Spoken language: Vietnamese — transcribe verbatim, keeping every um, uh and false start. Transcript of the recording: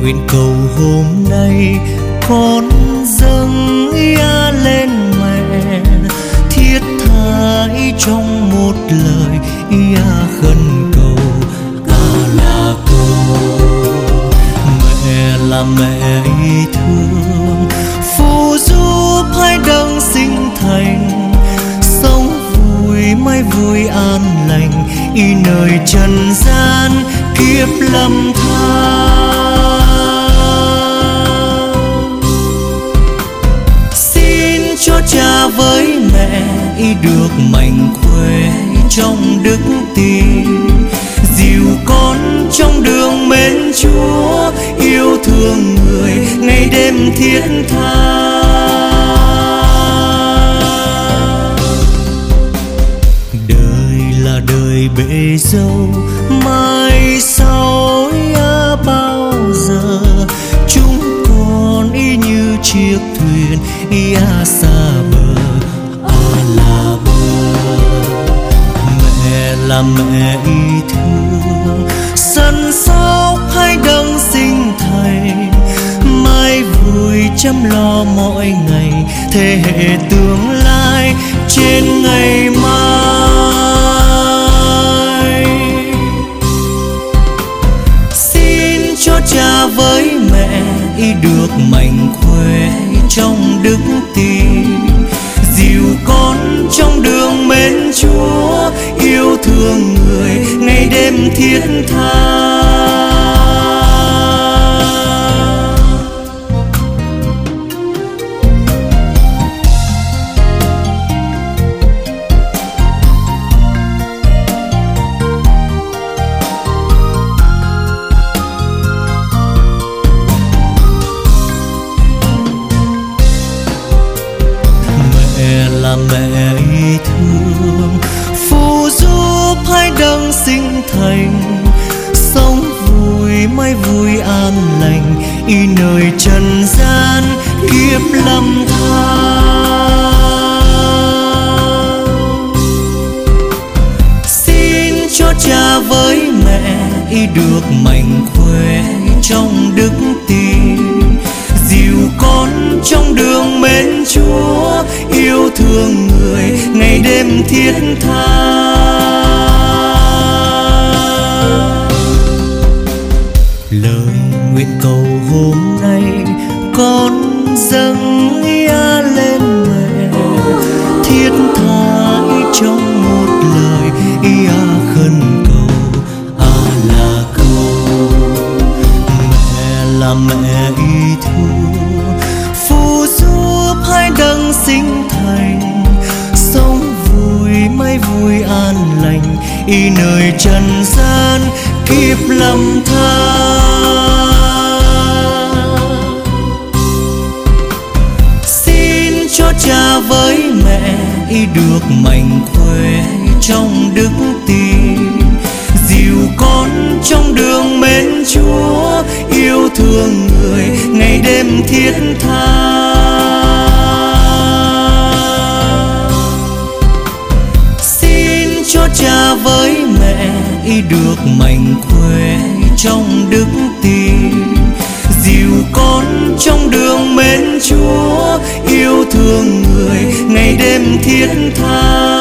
nguyện cầu hôm nay con dâng ia lên mẹ, thiết tha trong một lời ia khẩn cầu. Ta là con, mẹ là mẹ yêu thương, phù giúp hai đấng sinh thành, sống vui mãi vui an lành y nơi trần gian kiếp lầm than. Xin cho cha với mẹ y được mạnh khỏe trong đức tin, dìu con trong đường mến Chúa, yêu thương người ngày đêm thiết tha. Đời là đời bể dâu, mai sau ia bao giờ chúng con y như chiếc thuyền ia xa bờ. À là bờ, mẹ là mẹ yêu thương, săn sóc hai đấng sinh thành, mai vui chăm lo mỗi ngày thế hệ tương lai trên ngày mai. Xin cho cha với mẹ y được mạnh khỏe trong đức tin, dìu con trong đường mến Chúa, yêu thương người ngày đêm thiết tha. Là mẹ yêu thương, phù giúp hai đấng sinh thành, sống vui mãi vui an lành y nơi trần gian kiếp lầm than. Xin cho cha với mẹ y được mạnh khỏe trong đức tin, dìu con trong đường mến Chúa, yêu thương người ngày đêm thiết tha. Lời nguyện cầu hôm nay con dâng ia lên mẹ, thiết tha trong một lời ia khẩn cầu. À là con, mẹ là mẹ yêu thương, phù giúp hai đấng sinh thành, sống vui mãi vui an lành y nơi trần gian kiếp lầm than. Xin cho cha với mẹ y được mạnh khỏe trong đức tin, dìu con trong đường mến Chúa, yêu thương người ngày đêm thiết tha. Xin cho cha với mẹ y được mạnh khỏe trong đức tin, dìu con trong đường mến Chúa, yêu thương người ngày đêm thiết tha.